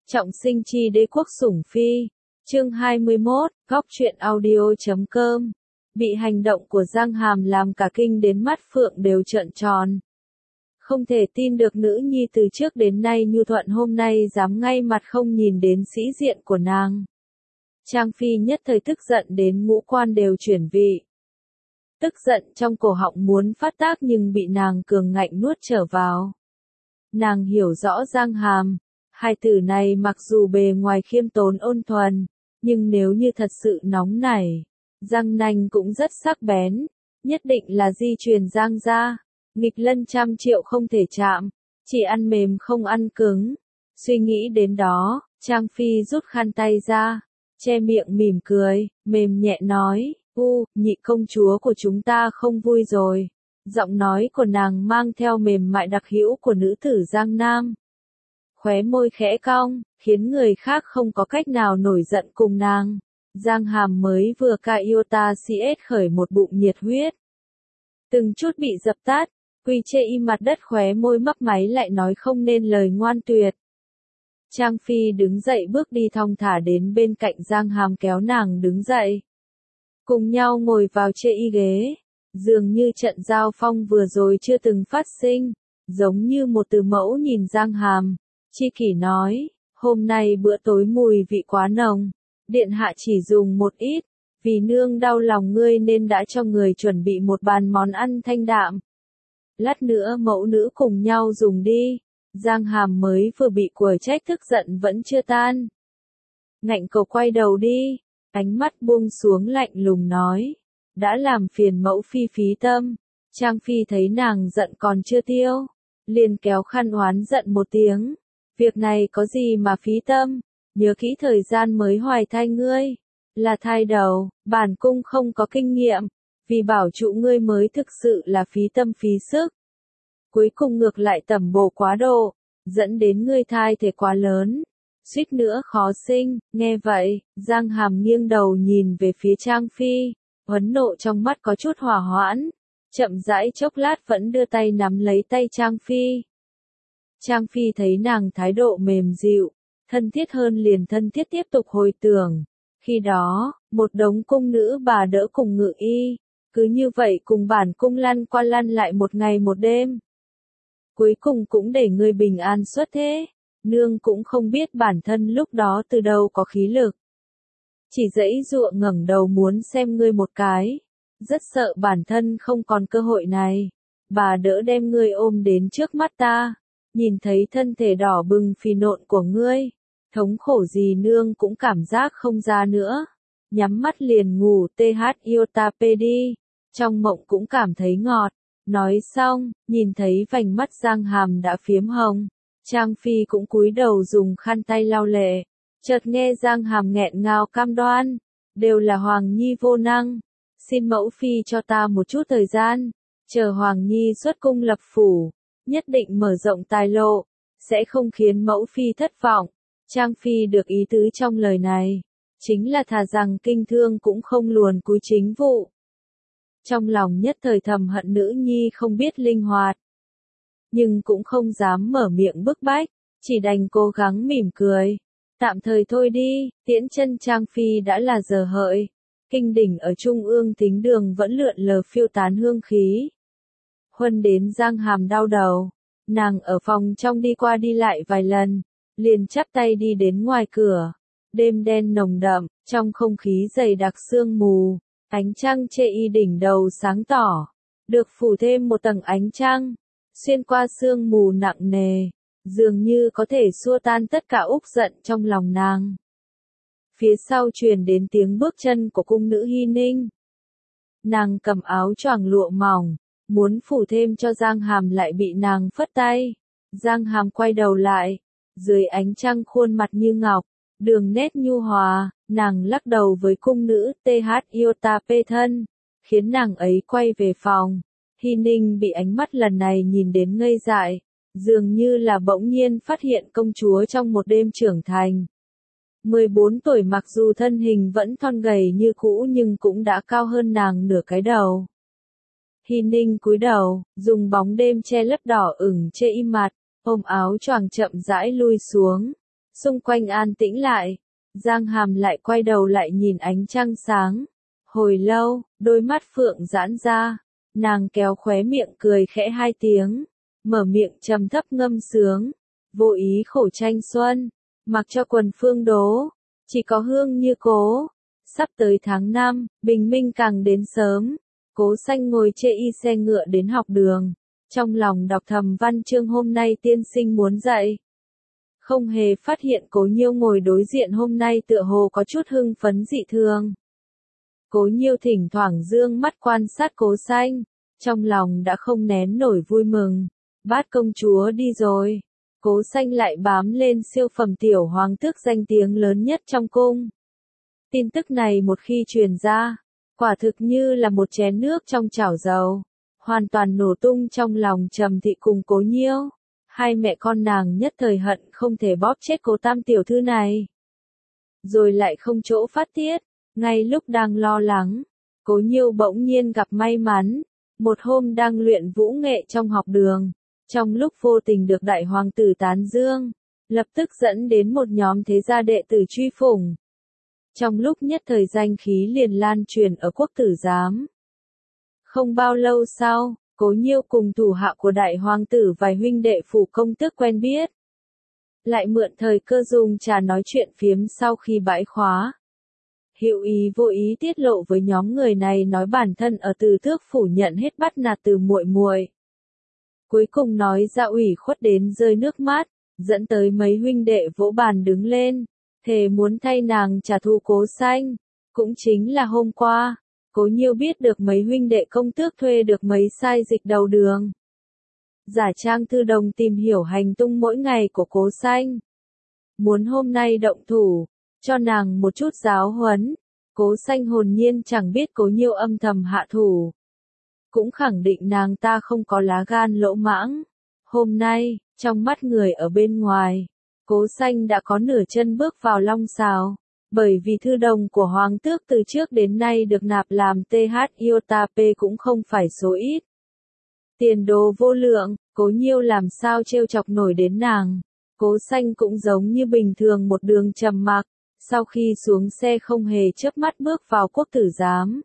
Trọng sinh chi đế quốc sủng phi. Chương 21, góc truyện audio.com. Bị hành động của Giang Hàm làm cả kinh đến mắt Phượng đều trợn tròn. Không thể tin được nữ nhi từ trước đến nay nhu thuận hôm nay dám ngay mặt không nhìn đến sĩ diện của nàng. Trang Phi nhất thời tức giận đến ngũ quan đều chuyển vị. Tức giận trong cổ họng muốn phát tác nhưng bị nàng cường ngạnh nuốt trở vào. Nàng hiểu rõ Giang Hàm. Hai từ này mặc dù bề ngoài khiêm tốn ôn thuần, nhưng nếu như thật sự nóng nảy, răng nanh cũng rất sắc bén, nhất định là di truyền Giang gia, nghịch lân trăm triệu không thể chạm, chỉ ăn mềm không ăn cứng. Suy nghĩ đến đó, Trang Phi rút khăn tay ra, che miệng mỉm cười, mềm nhẹ nói, nhị công chúa của chúng ta không vui rồi. Giọng nói của nàng mang theo mềm mại đặc hữu của nữ tử Giang Nam. Khóe môi khẽ cong, khiến người khác không có cách nào nổi giận cùng nàng. Giang Hàm mới vừa ca yêu ta CS khởi một bụng nhiệt huyết. Từng chút bị dập tắt, quy chê im mặt đất khóe môi mấp máy lại nói không nên lời ngoan tuyệt. Trang Phi đứng dậy bước đi thong thả đến bên cạnh Giang Hàm kéo nàng đứng dậy. Cùng nhau ngồi vào chê y ghế, dường như trận giao phong vừa rồi chưa từng phát sinh, giống như một từ mẫu nhìn Giang Hàm. Chi Kỷ nói, hôm nay bữa tối mùi vị quá nồng, điện hạ chỉ dùng một ít, vì nương đau lòng ngươi nên đã cho người chuẩn bị một bàn món ăn thanh đạm. Lát nữa mẫu nữ cùng nhau dùng đi. Giang Hàm mới vừa bị quở trách tức giận vẫn chưa tan. Ngạnh cầu quay đầu đi, ánh mắt buông xuống lạnh lùng nói, đã làm phiền mẫu phi phí tâm. Trang Phi thấy nàng giận còn chưa tiêu, liền kéo khăn oán giận một tiếng. Việc này có gì mà phí tâm, nhớ kỹ thời gian mới hoài thai ngươi, là thai đầu, bản cung không có kinh nghiệm, vì bảo trụ ngươi mới thực sự là phí tâm phí sức. Cuối cùng ngược lại tẩm bổ quá độ, dẫn đến ngươi thai thể quá lớn, suýt nữa khó sinh. Nghe vậy, Giang Hàm nghiêng đầu nhìn về phía Trang Phi, phẫn nộ trong mắt có chút hỏa hoãn, chậm rãi chốc lát vẫn đưa tay nắm lấy tay Trang Phi. Trang Phi thấy nàng thái độ mềm dịu, thân thiết hơn liền thân thiết tiếp tục hồi tưởng. Khi đó, một đống cung nữ bà đỡ cùng ngự y, cứ như vậy cùng bản cung lăn qua lăn lại một ngày một đêm. Cuối cùng cũng để ngươi bình an xuất thế, nương cũng không biết bản thân lúc đó từ đâu có khí lực. Chỉ giãy giụa ngẩng đầu muốn xem ngươi một cái, rất sợ bản thân không còn cơ hội này. Bà đỡ đem ngươi ôm đến trước mắt ta. Nhìn thấy thân thể đỏ bừng phì nộn của ngươi, thống khổ gì nương cũng cảm giác không ra nữa. Nhắm mắt liền ngủ iota đi, trong mộng cũng cảm thấy ngọt. Nói xong, nhìn thấy vành mắt Giang Hàm đã phiếm hồng, Trang Phi cũng cúi đầu dùng khăn tay lau lệ. Chợt nghe Giang Hàm nghẹn ngào cam đoan, đều là Hoàng Nhi vô năng, xin mẫu phi cho ta một chút thời gian, chờ Hoàng Nhi xuất cung lập phủ. Nhất định mở rộng tài lộ, sẽ không khiến mẫu phi thất vọng. Trang Phi được ý tứ trong lời này, chính là thà rằng kinh thương cũng không luồn cúi chính vụ. Trong lòng nhất thời thầm hận nữ nhi không biết linh hoạt, nhưng cũng không dám mở miệng bức bách, chỉ đành cố gắng mỉm cười. Tạm thời thôi đi, tiễn chân Trang Phi đã là giờ hợi. Kinh đỉnh ở trung ương thính đường vẫn lượn lờ phiêu tán hương khí. Huân đến Giang Hàm đau đầu, nàng ở phòng trong đi qua đi lại vài lần, liền chắp tay đi đến ngoài cửa. Đêm đen nồng đậm, trong không khí dày đặc sương mù, ánh trăng chê y đỉnh đầu sáng tỏ, được phủ thêm một tầng ánh trăng, xuyên qua sương mù nặng nề, dường như có thể xua tan tất cả uất giận trong lòng nàng. Phía sau truyền đến tiếng bước chân của cung nữ Hy Ninh. Nàng cầm áo choàng lụa mỏng, muốn phủ thêm cho Giang Hàm lại bị nàng phất tay. Giang Hàm quay đầu lại, dưới ánh trăng khuôn mặt như ngọc, đường nét nhu hòa, nàng lắc đầu với cung nữ iota thân, khiến nàng ấy quay về phòng. Hy Ninh bị ánh mắt lần này nhìn đến ngây dại, dường như là bỗng nhiên phát hiện công chúa trong một đêm trưởng thành. 14 tuổi mặc dù thân hình vẫn thon gầy như cũ nhưng cũng đã cao hơn nàng nửa cái đầu. Hy Ninh cúi đầu, dùng bóng đêm che lấp đỏ ửng chê im mặt, ôm áo choàng chậm rãi lui xuống. Xung quanh an tĩnh lại, Giang Hàm lại quay đầu lại nhìn ánh trăng sáng. Hồi lâu, đôi mắt Phượng giãn ra, nàng kéo khóe miệng cười khẽ 2 tiếng, mở miệng trầm thấp ngâm sướng, vô ý khổ tranh xuân, mặc cho quần phương đố, chỉ có hương như cố. Sắp tới tháng 5, bình minh càng đến sớm, Cố Xanh ngồi chê y xe ngựa đến học đường, trong lòng đọc thầm văn chương hôm nay tiên sinh muốn dạy. Không hề phát hiện Cố Nhiêu ngồi đối diện hôm nay tựa hồ có chút hưng phấn dị thường. Cố Nhiêu thỉnh thoảng dương mắt quan sát Cố Xanh, trong lòng đã không nén nổi vui mừng. Bát công chúa đi rồi, Cố Xanh lại bám lên siêu phẩm tiểu hoàng tước danh tiếng lớn nhất trong cung. Tin tức này một khi truyền ra, quả thực như là một chén nước trong chảo dầu, hoàn toàn nổ tung trong lòng Trầm Thị cùng Cố Nhiêu. Hai mẹ con nàng nhất thời hận không thể bóp chết Cố Tam tiểu thư này. Rồi lại không chỗ phát tiết, ngay lúc đang lo lắng, Cố Nhiêu bỗng nhiên gặp may mắn. Một hôm đang luyện vũ nghệ trong học đường, trong lúc vô tình được đại hoàng tử tán dương, lập tức dẫn đến một nhóm thế gia đệ tử truy phủng. Trong lúc nhất thời danh khí liền lan truyền ở quốc tử giám. Không bao lâu sau, Cố Nhiêu cùng thủ hạ của đại hoàng tử vài huynh đệ phủ công tước quen biết. Lại mượn thời cơ dùng trà nói chuyện phiếm sau khi bãi khóa. Hữu ý vô ý tiết lộ với nhóm người này nói bản thân ở Từ Tước phủ nhận hết bắt nạt từ muội muội. Cuối cùng nói ra ủy khuất đến rơi nước mắt, dẫn tới mấy huynh đệ vỗ bàn đứng lên, thề muốn thay nàng trả thù Cố Xanh. Cũng chính là hôm qua, Cố Nhiêu biết được mấy huynh đệ công tước thuê được mấy sai dịch đầu đường. Giả trang thư đồng tìm hiểu hành tung mỗi ngày của Cố Xanh. Muốn hôm nay động thủ, cho nàng một chút giáo huấn. Cố Xanh hồn nhiên chẳng biết Cố Nhiêu âm thầm hạ thủ. Cũng khẳng định nàng ta không có lá gan lỗ mãng. Hôm nay, trong mắt người ở bên ngoài, Cố Xanh đã có nửa chân bước vào long sào. Bởi vì thư đồng của Hoàng tước từ trước đến nay được nạp làm TH Iota P cũng không phải số ít. Tiền đồ vô lượng, Cố Nhiêu làm sao trêu chọc nổi đến nàng. Cố Xanh cũng giống như bình thường một đường trầm mặc, sau khi xuống xe không hề chớp mắt bước vào quốc tử giám.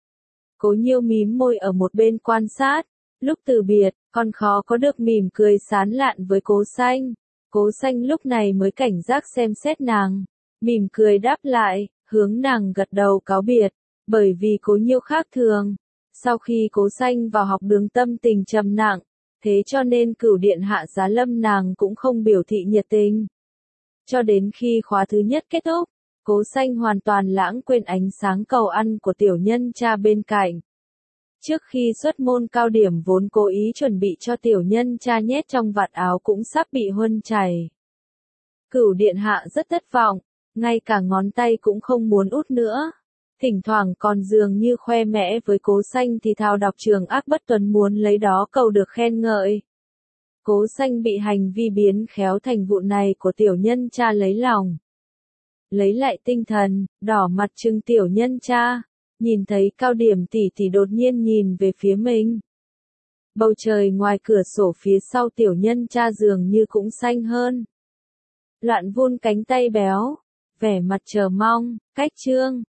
Cố Nhiêu mím môi ở một bên quan sát, lúc từ biệt, còn khó có được mỉm cười sán lạn với Cố Xanh. Cố Xanh lúc này mới cảnh giác xem xét nàng, mỉm cười đáp lại, hướng nàng gật đầu cáo biệt, bởi vì Cố Nhiêu khác thường. Sau khi Cố Xanh vào học đường tâm tình trầm nặng, thế cho nên Cửu điện hạ giá lâm nàng cũng không biểu thị nhiệt tình. Cho đến khi khóa thứ nhất kết thúc, Cố Xanh hoàn toàn lãng quên ánh sáng cầu ăn của tiểu nhân cha bên cạnh. Trước khi xuất môn cao điểm vốn cố ý chuẩn bị cho tiểu nhân cha nhét trong vạt áo cũng sắp bị huân chảy. Cửu điện hạ rất thất vọng, ngay cả ngón tay cũng không muốn út nữa. Thỉnh thoảng còn dường như khoe mẽ với Cố Xanh thì thao đọc trường ác bất tuần muốn lấy đó cầu được khen ngợi. Cố Xanh bị hành vi biến khéo thành vụ này của tiểu nhân cha lấy lòng. Lấy lại tinh thần, đỏ mặt trừng tiểu nhân cha, nhìn thấy Cao Điểm tỷ tỷ đột nhiên nhìn về phía mình. Bầu trời ngoài cửa sổ phía sau tiểu nhân cha dường như cũng xanh hơn. Loạn vun cánh tay béo, vẻ mặt chờ mong, cách chương.